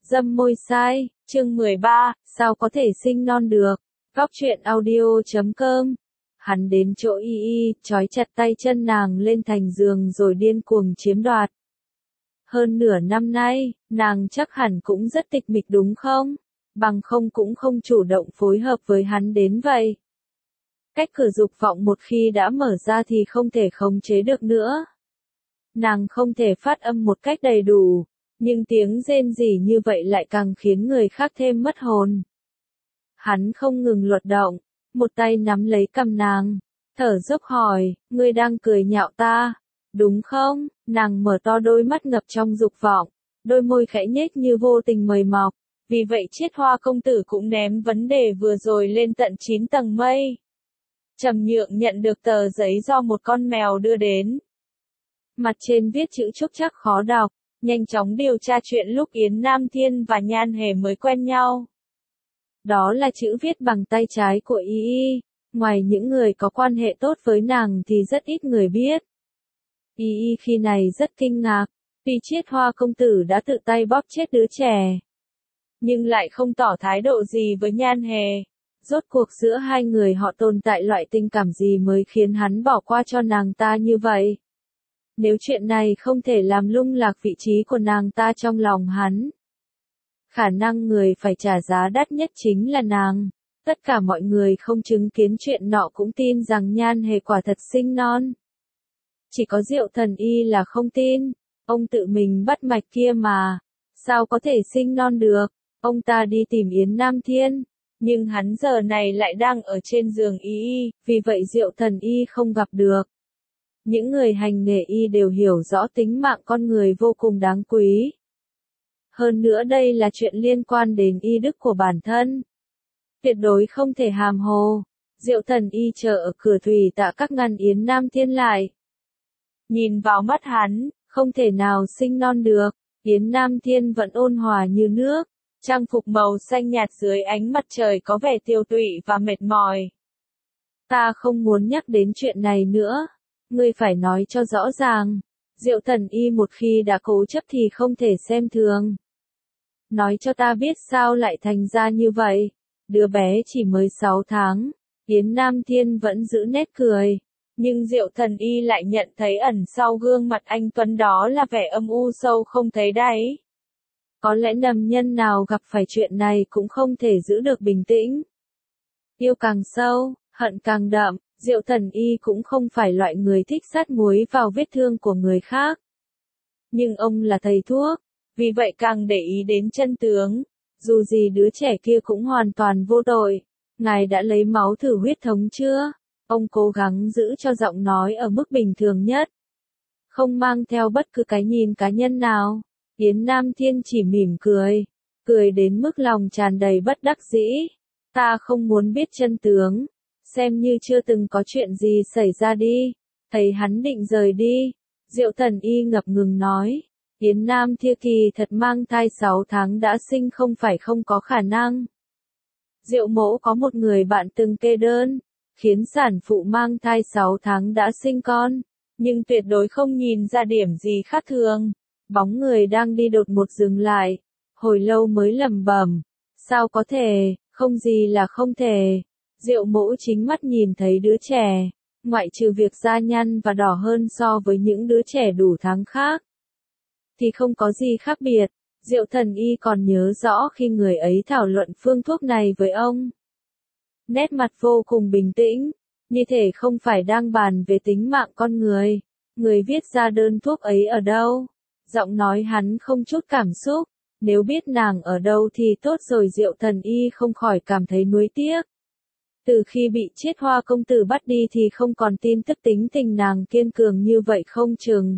Dâm môi sai, chương 13, sao có thể sinh non được? Góc truyện audio.com. Hắn đến chỗ Y, trói chặt tay chân nàng lên thành giường rồi điên cuồng chiếm đoạt. Hơn nửa năm nay, nàng chắc hẳn cũng rất tịch mịch đúng không? Bằng không cũng không chủ động phối hợp với hắn đến vậy. Cách cửa dục vọng một khi đã mở ra thì không thể khống chế được nữa. Nàng không thể phát âm một cách đầy đủ, nhưng tiếng rên rỉ như vậy lại càng khiến người khác thêm mất hồn. Hắn không ngừng luật động, một tay nắm lấy cằm nàng, thở dốc hỏi, ngươi đang cười nhạo ta, đúng không? Nàng mở to đôi mắt ngập trong dục vọng, đôi môi khẽ nhếch như vô tình mời mọc, vì vậy Chiết Hoa công tử cũng ném vấn đề vừa rồi lên tận 9 tầng mây. Trầm Nhượng nhận được tờ giấy do một con mèo đưa đến. Mặt trên viết chữ trúc trắc khó đọc, nhanh chóng điều tra chuyện lúc Yến Nam Thiên và Nhan Hề mới quen nhau. Đó là chữ viết bằng tay trái của Y. Ngoài những người có quan hệ tốt với nàng thì rất ít người biết. Y khi này rất kinh ngạc, vì Chiết Hoa công tử đã tự tay bóp chết đứa trẻ. Nhưng lại không tỏ thái độ gì với Nhan Hề. Rốt cuộc giữa hai người họ tồn tại loại tình cảm gì mới khiến hắn bỏ qua cho nàng ta như vậy? Nếu chuyện này không thể làm lung lạc vị trí của nàng ta trong lòng hắn, khả năng người phải trả giá đắt nhất chính là nàng. Tất cả mọi người không chứng kiến chuyện nọ cũng tin rằng Nhan Hề quả thật sinh non. Chỉ có Diệu Thần Y là không tin, ông tự mình bắt mạch kia mà, sao có thể sinh non được? Ông ta đi tìm Yến Nam Thiên, nhưng hắn giờ này lại đang ở trên giường Y, vì vậy Diệu Thần Y không gặp được. Những người hành nghề y đều hiểu rõ tính mạng con người vô cùng đáng quý. Hơn nữa đây là chuyện liên quan đến y đức của bản thân. Tuyệt đối không thể hàm hồ. Diệu Thần Y chờ ở cửa thủy tạ các ngăn Yến Nam Thiên lại. Nhìn vào mắt hắn, không thể nào sinh non được. Yến Nam Thiên vẫn ôn hòa như nước, trang phục màu xanh nhạt dưới ánh mặt trời có vẻ tiêu tụy và mệt mỏi. Ta không muốn nhắc đến chuyện này nữa. Ngươi phải nói cho rõ ràng. Diệu Thần Y một khi đã cố chấp thì không thể xem thường. Nói cho ta biết sao lại thành ra như vậy. Đứa bé chỉ mới 6 tháng. Yến Nam Thiên vẫn giữ nét cười. Nhưng Diệu Thần Y lại nhận thấy ẩn sau gương mặt anh tuấn đó là vẻ âm u sâu không thấy đáy. Có lẽ nam nhân nào gặp phải chuyện này cũng không thể giữ được bình tĩnh. Yêu càng sâu, hận càng đậm. Diệu Thần Y cũng không phải loại người thích sát muối vào vết thương của người khác. Nhưng ông là thầy thuốc, vì vậy càng để ý đến chân tướng. Dù gì đứa trẻ kia cũng hoàn toàn vô tội. Ngài đã lấy máu thử huyết thống chưa? Ông cố gắng giữ cho giọng nói ở mức bình thường nhất. Không mang theo bất cứ cái nhìn cá nhân nào. Yến Nam Thiên chỉ mỉm cười. Cười đến mức lòng tràn đầy bất đắc dĩ. Ta không muốn biết chân tướng. Xem như chưa từng có chuyện gì xảy ra đi. Thấy hắn định rời đi. Diệu Thần Y ngập ngừng nói. Yến Nam Thiên kỳ thật mang thai 6 tháng đã sinh không phải không có khả năng. Diệu mỗ có một người bạn từng kê đơn, khiến sản phụ mang thai 6 tháng đã sinh con, nhưng tuyệt đối không nhìn ra điểm gì khác thường. Bóng người đang đi đột ngột dừng lại, hồi lâu mới lẩm bẩm. Sao có thể, không gì là không thể. Diệu mỗ chính mắt nhìn thấy đứa trẻ, ngoại trừ việc da nhăn và đỏ hơn so với những đứa trẻ đủ tháng khác, thì không có gì khác biệt. Diệu Thần Y còn nhớ rõ khi người ấy thảo luận phương thuốc này với ông. Nét mặt vô cùng bình tĩnh, như thể không phải đang bàn về tính mạng con người. Người viết ra đơn thuốc ấy ở đâu? Giọng nói hắn không chút cảm xúc. Nếu biết nàng ở đâu thì tốt rồi. Diệu Thần Y không khỏi cảm thấy nuối tiếc. Từ khi bị Chiết Hoa công tử bắt đi thì không còn tin tức tính tình nàng kiên cường như vậy không chừng.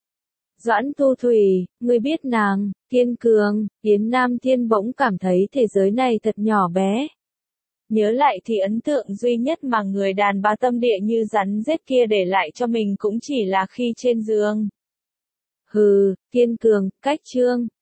Doãn Thu Thủy, ngươi biết nàng, kiên cường. Yến Nam Thiên bỗng cảm thấy thế giới này thật nhỏ bé. Nhớ lại thì ấn tượng duy nhất mà người đàn bà tâm địa như rắn rết kia để lại cho mình cũng chỉ là khi trên giường. Hừ, kiên cường, cách chương.